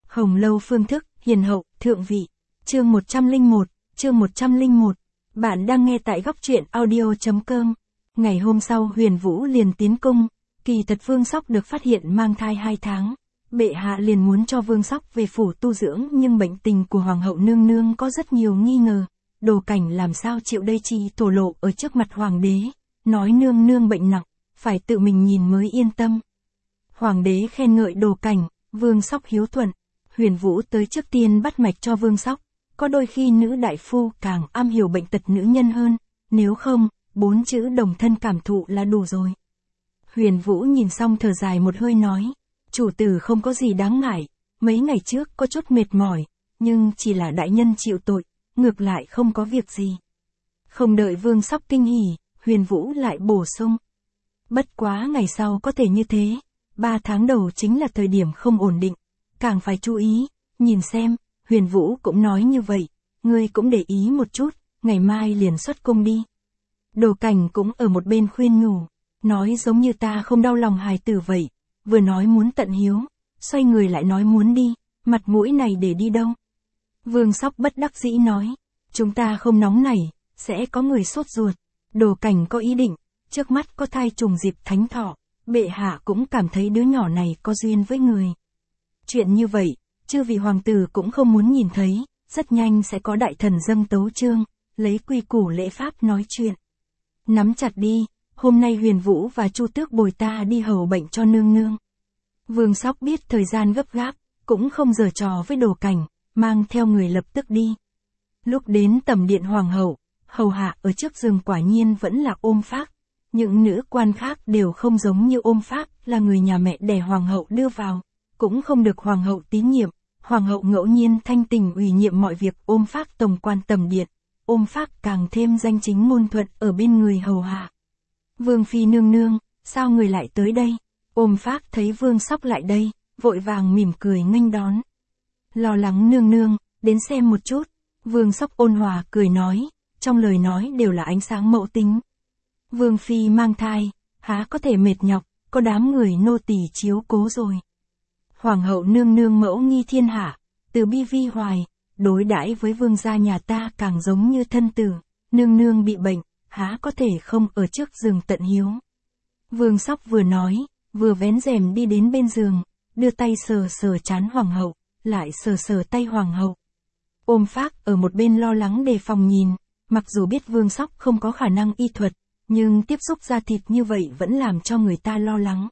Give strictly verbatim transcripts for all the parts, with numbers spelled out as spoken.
Hồng lâu phương thức, hiền hậu, thượng vị. Chương một trăm lẻ một, chương một trăm lẻ một. Bạn đang nghe tại góc truyện audio chấm com. Ngày hôm sau Huyền Vũ liền tiến cung, kỳ thật Vương Sóc được phát hiện mang thai hai tháng. Bệ hạ liền muốn cho Vương Sóc về phủ tu dưỡng nhưng bệnh tình của Hoàng hậu nương nương có rất nhiều nghi ngờ. Đồ Cảnh làm sao chịu đây chi thổ lộ ở trước mặt Hoàng đế, nói nương nương bệnh nặng, phải tự mình nhìn mới yên tâm. Hoàng đế khen ngợi Đồ Cảnh, Vương Sóc hiếu thuận. Huyền Vũ tới trước tiên bắt mạch cho Vương Sóc, có đôi khi nữ đại phu càng am hiểu bệnh tật nữ nhân hơn, nếu không, bốn chữ đồng thân cảm thụ là đủ rồi. Huyền Vũ nhìn xong thở dài một hơi nói, chủ tử không có gì đáng ngại, mấy ngày trước có chút mệt mỏi, nhưng chỉ là đại nhân chịu tội, ngược lại không có việc gì. Không đợi Vương Sóc kinh hỉ, Huyền Vũ lại bổ sung. Bất quá ngày sau có thể như thế, ba tháng đầu chính là thời điểm không ổn định, càng phải chú ý, nhìn xem, Huyền Vũ cũng nói như vậy, ngươi cũng để ý một chút, ngày mai liền xuất cung đi. Đồ Cảnh cũng ở một bên khuyên nhủ, nói giống như ta không đau lòng hài tử vậy, vừa nói muốn tận hiếu, xoay người lại nói muốn đi, mặt mũi này để đi đâu. Vương Sóc bất đắc dĩ nói, chúng ta không nóng nảy, sẽ có người sốt ruột. Đồ Cảnh có ý định, trước mắt có thai trùng dịp thánh thọ, bệ hạ cũng cảm thấy đứa nhỏ này có duyên với người. Chuyện như vậy, chư vị hoàng tử cũng không muốn nhìn thấy, rất nhanh sẽ có đại thần dâng tấu chương, lấy quy củ lễ pháp nói chuyện. Nắm chặt đi, hôm nay Huyền Vũ và Chu Tước bồi ta đi hầu bệnh cho nương nương. Vương Sóc biết thời gian gấp gáp, cũng không giở trò với Đồ Cảnh, mang theo người lập tức đi. Lúc đến tầm điện hoàng hậu, hầu hạ ở trước giường quả nhiên vẫn là Ôm Phác. Những nữ quan khác đều không giống như Ôm Phác, là người nhà mẹ đẻ hoàng hậu đưa vào, cũng không được hoàng hậu tín nhiệm. Hoàng hậu ngẫu nhiên thanh tình ủy nhiệm mọi việc Ôm Phác tổng quan tầm điện, Ôm Phác càng thêm danh chính ngôn thuận ở bên người hầu hạ. Vương phi nương nương, sao người lại tới đây? Ôm Phác thấy Vương Sóc lại đây, vội vàng mỉm cười nghênh đón. Lo lắng nương nương, đến xem một chút. Vương Sóc ôn hòa cười nói, trong lời nói đều là ánh sáng mẫu tính. Vương phi mang thai, há có thể mệt nhọc, có đám người nô tỳ chiếu cố rồi. Hoàng hậu nương nương mẫu nghi thiên hạ, từ bi vi hoài, đối đãi với vương gia nhà ta càng giống như thân tử, nương nương bị bệnh, há có thể không ở trước giường tận hiếu. Vương Sóc vừa nói, vừa vén rèm đi đến bên giường, đưa tay sờ sờ trán hoàng hậu, lại sờ sờ tay hoàng hậu. Ôm Phác ở một bên lo lắng đề phòng nhìn, mặc dù biết Vương Sóc không có khả năng y thuật, nhưng tiếp xúc da thịt như vậy vẫn làm cho người ta lo lắng.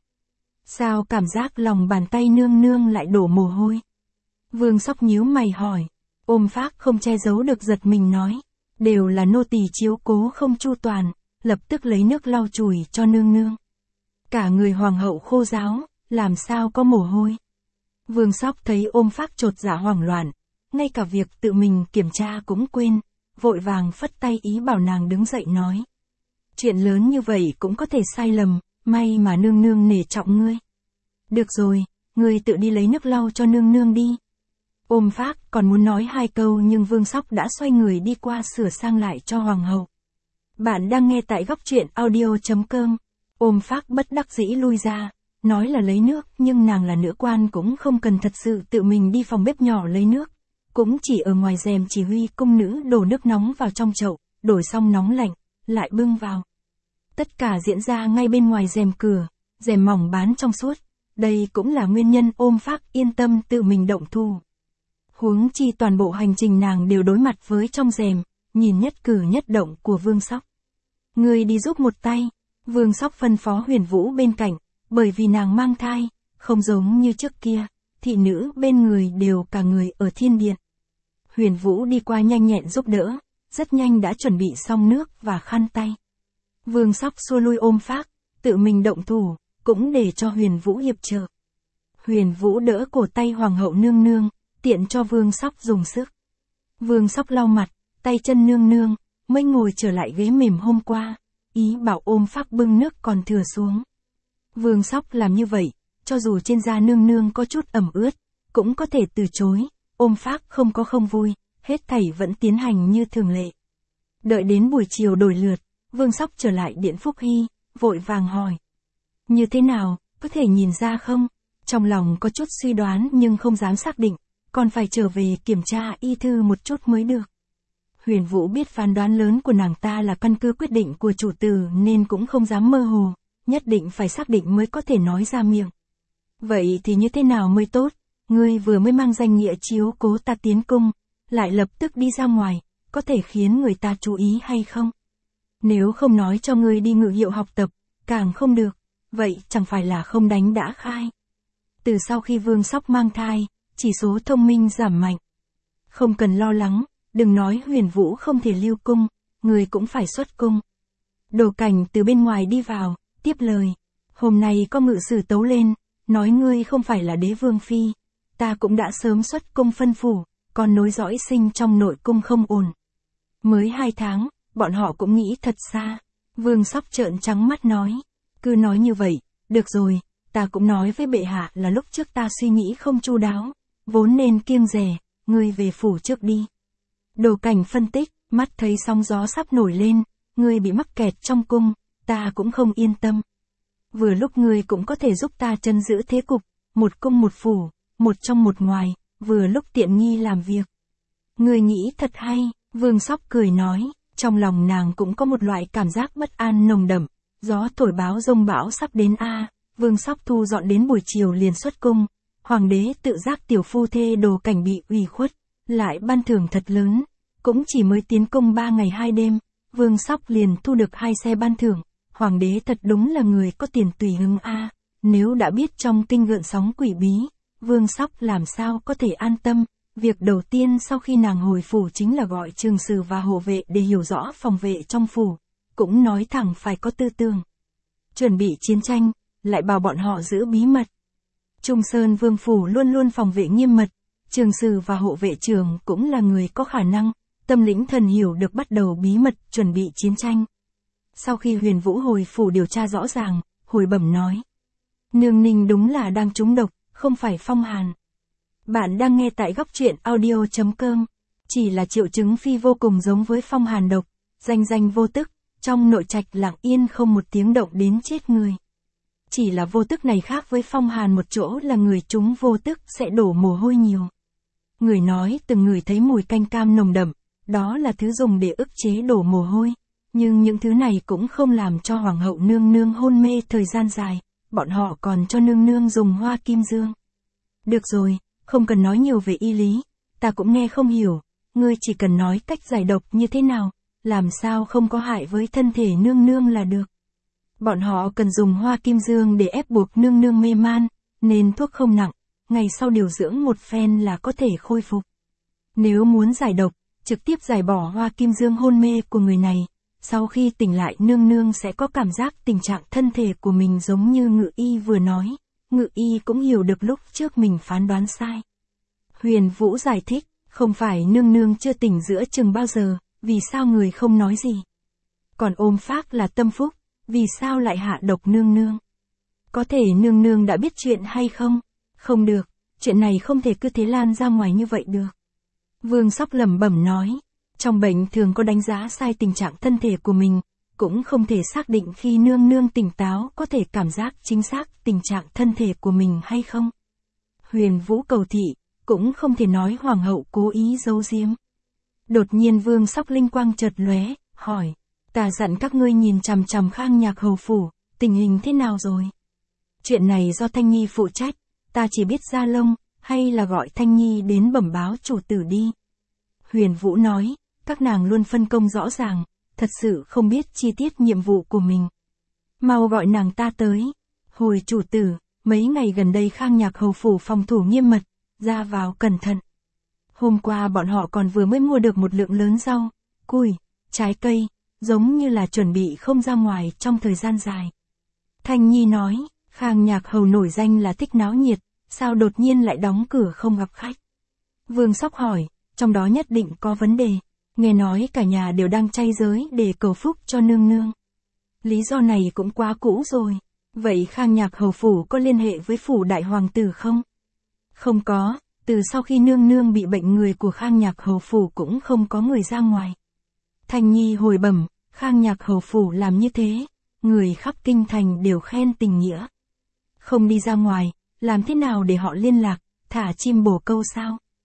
Sao cảm giác lòng bàn tay nương nương lại đổ mồ hôi? Vương Sóc nhíu mày hỏi. Ôm Phác không che giấu được giật mình nói, đều là nô tỳ chiếu cố không chu toàn, lập tức lấy nước lau chùi cho nương nương. Cả người hoàng hậu khô ráo, làm sao có mồ hôi? Vương Sóc thấy Ôm Phác chột dạ hoảng loạn, ngay cả việc tự mình kiểm tra cũng quên, vội vàng phất tay ý bảo nàng đứng dậy nói. Chuyện lớn như vậy cũng có thể sai lầm, may mà nương nương nể trọng ngươi. Được rồi, ngươi tự đi lấy nước lau cho nương nương đi. Ôm Phác còn muốn nói hai câu nhưng Vương Sóc đã xoay người đi qua sửa sang lại cho hoàng hậu. Bạn đang nghe tại góc truyện audio chấm com. Ôm Phác bất đắc dĩ lui ra, nói là lấy nước nhưng nàng là nữ quan cũng không cần thật sự tự mình đi phòng bếp nhỏ lấy nước. Cũng chỉ ở ngoài rèm chỉ huy cung nữ đổ nước nóng vào trong chậu, đổi xong nóng lạnh, lại bưng vào. Tất cả diễn ra ngay bên ngoài rèm cửa, rèm mỏng bán trong suốt. Đây cũng là nguyên nhân Ôm Phác yên tâm tự mình động thủ. Huống chi toàn bộ hành trình nàng đều đối mặt với trong rèm, nhìn nhất cử nhất động của Vương Sóc. Ngươi đi giúp một tay, Vương Sóc phân phó Huyền Vũ bên cạnh, bởi vì nàng mang thai, không giống như trước kia, thị nữ bên người đều cả người ở thiên điện. Huyền Vũ đi qua nhanh nhẹn giúp đỡ, rất nhanh đã chuẩn bị xong nước và khăn tay. Vương Sóc xua lui Ôm Phác, tự mình động thủ, cũng để cho Huyền Vũ hiệp trợ. Huyền Vũ đỡ cổ tay hoàng hậu nương nương, tiện cho Vương Sóc dùng sức. Vương Sóc lau mặt, tay chân nương nương, mới ngồi trở lại ghế mềm hôm qua, ý bảo Ôm Phác bưng nước còn thừa xuống. Vương Sóc làm như vậy, cho dù trên da nương nương có chút ẩm ướt, cũng có thể từ chối. Ôm Phác không có không vui, hết thảy vẫn tiến hành như thường lệ. Đợi đến buổi chiều đổi lượt, Vương Sóc trở lại điện Phúc Hy, vội vàng hỏi. Như thế nào, có thể nhìn ra không? Trong lòng có chút suy đoán nhưng không dám xác định, còn phải trở về kiểm tra y thư một chút mới được. Huyền Vũ biết phán đoán lớn của nàng ta là căn cứ quyết định của chủ tử nên cũng không dám mơ hồ, nhất định phải xác định mới có thể nói ra miệng. Vậy thì như thế nào mới tốt? Ngươi vừa mới mang danh nghĩa chiếu cố ta tiến cung, lại lập tức đi ra ngoài, có thể khiến người ta chú ý hay không? Nếu không nói cho ngươi đi ngự hiệu học tập, càng không được, vậy chẳng phải là không đánh đã khai. Từ sau khi Vương Sóc mang thai, chỉ số thông minh giảm mạnh. Không cần lo lắng, đừng nói Huyền Vũ không thể lưu cung, người cũng phải xuất cung. Đồ Cảnh từ bên ngoài đi vào, tiếp lời. Hôm nay có ngự sử tấu lên, nói ngươi không phải là đế vương phi. Ta cũng đã sớm xuất cung phân phủ, còn nối dõi sinh trong nội cung không ổn. Mới hai tháng, bọn họ cũng nghĩ thật xa. Vương Sóc trợn trắng mắt nói. Cứ nói như vậy, được rồi, ta cũng nói với bệ hạ là lúc trước ta suy nghĩ không chu đáo, vốn nên kiêng dè, ngươi về phủ trước đi. Đồ Cảnh phân tích, mắt thấy sóng gió sắp nổi lên, ngươi bị mắc kẹt trong cung, ta cũng không yên tâm. Vừa lúc ngươi cũng có thể giúp ta chân giữ thế cục, một cung một phủ, một trong một ngoài, vừa lúc tiện nghi làm việc. Ngươi nghĩ thật hay, Vương Sóc cười nói, trong lòng nàng cũng có một loại cảm giác bất an nồng đậm, gió thổi báo rông bão sắp đến a. Vương Sóc thu dọn đến buổi chiều liền xuất cung, hoàng đế tự giác tiểu phu thê Đồ Cảnh bị ủy khuất, lại ban thưởng thật lớn, cũng chỉ mới tiến cung ba ngày hai đêm, Vương Sóc liền thu được hai xe ban thưởng, hoàng đế thật đúng là người có tiền tùy hứng a. Nếu đã biết trong kinh gợn sóng quỷ bí, Vương Sóc làm sao có thể an tâm. Việc đầu tiên sau khi nàng hồi phủ chính là gọi trường sử và hộ vệ để hiểu rõ phòng vệ trong phủ, cũng nói thẳng phải có tư tưởng. Chuẩn bị chiến tranh, lại bảo bọn họ giữ bí mật. Trung Sơn Vương phủ luôn luôn phòng vệ nghiêm mật, trường sử và hộ vệ trưởng cũng là người có khả năng, tâm lĩnh thần hiểu được bắt đầu bí mật chuẩn bị chiến tranh. Sau khi Huyền Vũ hồi phủ điều tra rõ ràng, hồi bẩm nói. Nương Ninh đúng là đang trúng độc, không phải phong hàn. Bạn đang nghe tại góc truyện audio chấm com. Chỉ là triệu chứng phi vô cùng giống với phong hàn độc, danh danh vô tức, trong nội trạch lặng yên không một tiếng động đến chết người. Chỉ là vô tức này khác với phong hàn một chỗ là người chúng vô tức sẽ đổ mồ hôi nhiều. Người nói từng người thấy mùi canh cam nồng đậm, đó là thứ dùng để ức chế đổ mồ hôi. Nhưng những thứ này cũng không làm cho hoàng hậu nương nương hôn mê thời gian dài, bọn họ còn cho nương nương dùng hoa kim dương. Được rồi, không cần nói nhiều về y lý, ta cũng nghe không hiểu, ngươi chỉ cần nói cách giải độc như thế nào, làm sao không có hại với thân thể nương nương là được. Bọn họ cần dùng hoa kim dương để ép buộc nương nương mê man, nên thuốc không nặng, ngày sau điều dưỡng một phen là có thể khôi phục. Nếu muốn giải độc, trực tiếp giải bỏ hoa kim dương hôn mê của người này, sau khi tỉnh lại nương nương sẽ có cảm giác tình trạng thân thể của mình giống như Ngự Y vừa nói, Ngự Y cũng hiểu được lúc trước mình phán đoán sai. Huyền Vũ giải thích, không phải nương nương chưa tỉnh giữa chừng bao giờ, vì sao người không nói gì. Còn ôm phác là tâm phúc, vì sao lại hạ độc nương nương. Có thể nương nương đã biết chuyện hay không? Không được, chuyện này không thể cứ thế lan ra ngoài như vậy được. Vương Sóc lẩm bẩm nói, trong bệnh thường có đánh giá sai tình trạng thân thể của mình, cũng không thể xác định khi nương nương tỉnh táo có thể cảm giác chính xác tình trạng thân thể của mình hay không. Huyền Vũ cầu thị, cũng không thể nói hoàng hậu cố ý giấu giếm. Đột nhiên Vương Sóc linh quang chợt lóe, hỏi, ta dặn các ngươi nhìn chằm chằm Khang Nhạc hầu phủ, tình hình thế nào rồi? Chuyện này do Thanh Nhi phụ trách, ta chỉ biết Gia Lông, hay là gọi Thanh Nhi đến bẩm báo chủ tử đi. Huyền Vũ nói, các nàng luôn phân công rõ ràng, thật sự không biết chi tiết nhiệm vụ của mình. Mau gọi nàng ta tới. Hồi chủ tử, mấy ngày gần đây Khang Nhạc hầu phủ phòng thủ nghiêm mật, ra vào cẩn thận. Hôm qua bọn họ còn vừa mới mua được một lượng lớn rau, cùi, trái cây, giống như là chuẩn bị không ra ngoài trong thời gian dài. Thanh Nhi nói, Khang Nhạc hầu nổi danh là thích náo nhiệt, sao đột nhiên lại đóng cửa không gặp khách? Vương Sóc hỏi, trong đó nhất định có vấn đề, nghe nói cả nhà đều đang chay giới để cầu phúc cho nương nương. Lý do này cũng quá cũ rồi, vậy Khang Nhạc hầu phủ có liên hệ với phủ đại hoàng tử không? Không có, từ sau khi nương nương bị bệnh người của Khang Nhạc hầu phủ cũng không có người ra ngoài. Thanh Nhi hồi bẩm, Khang Nhạc hầu phủ làm như thế, người khắp kinh thành đều khen tình nghĩa. Không đi ra ngoài, làm thế nào để họ liên lạc, thả chim bồ câu sao?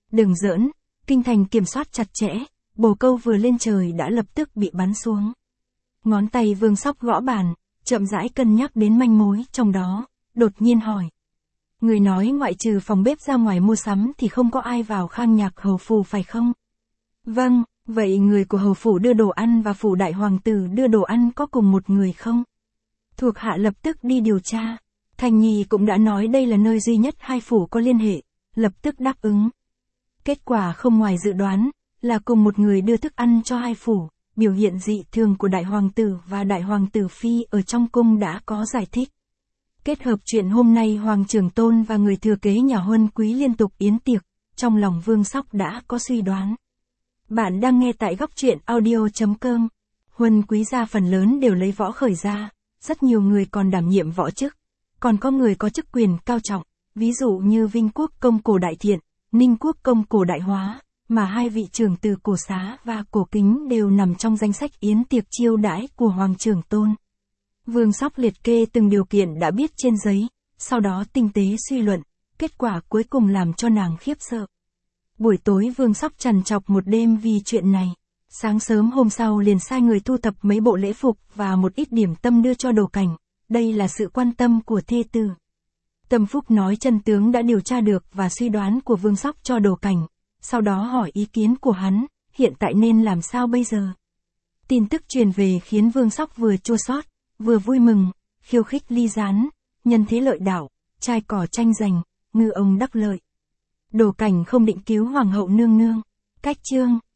Đừng giỡn, kinh thành kiểm soát chặt chẽ, bồ câu vừa lên trời đã lập tức bị bắn xuống. Ngón tay Vương Sóc gõ bàn, chậm rãi cân nhắc đến manh mối trong đó, đột nhiên hỏi. Người nói ngoại trừ phòng bếp ra ngoài mua sắm thì không có ai vào Khang Nhạc hầu phủ phải không? Vâng, vậy người của hầu phủ đưa đồ ăn và phủ đại hoàng tử đưa đồ ăn có cùng một người không? Thuộc hạ lập tức đi điều tra. Thành Nhi cũng đã nói đây là nơi duy nhất hai phủ có liên hệ, lập tức đáp ứng. Kết quả không ngoài dự đoán, là cùng một người đưa thức ăn cho hai phủ, biểu hiện dị thường của đại hoàng tử và đại hoàng tử phi ở trong cung đã có giải thích. Kết hợp chuyện hôm nay Hoàng Trưởng Tôn và người thừa kế nhà Huân Quý liên tục yến tiệc, trong lòng Vương Sóc đã có suy đoán. Bạn đang nghe tại góc truyện audio chấm com. Huân Quý gia phần lớn đều lấy võ khởi gia, rất nhiều người còn đảm nhiệm võ chức. Còn có người có chức quyền cao trọng, ví dụ như Vinh Quốc công Cổ Đại Thiện, Ninh Quốc công Cổ Đại Hóa, mà hai vị trưởng từ Cổ Xá và Cổ Kính đều nằm trong danh sách yến tiệc chiêu đãi của Hoàng Trưởng Tôn. Vương Sóc liệt kê từng điều kiện đã biết trên giấy, sau đó tinh tế suy luận, kết quả cuối cùng làm cho nàng khiếp sợ. Buổi tối Vương Sóc trằn trọc một đêm vì chuyện này. Sáng sớm hôm sau liền sai người thu thập mấy bộ lễ phục và một ít điểm tâm đưa cho Đồ Cảnh. Đây là sự quan tâm của thê tử. Tâm Phúc nói chân tướng đã điều tra được và suy đoán của Vương Sóc cho Đồ Cảnh. Sau đó hỏi ý kiến của hắn, hiện tại nên làm sao bây giờ? Tin tức truyền về khiến Vương Sóc vừa chua xót, vừa vui mừng, khiêu khích ly gián, nhân thế lợi đảo, trai cỏ tranh giành, ngư ông đắc lợi. Đồ Cảnh không định cứu Hoàng hậu nương nương. Cách chương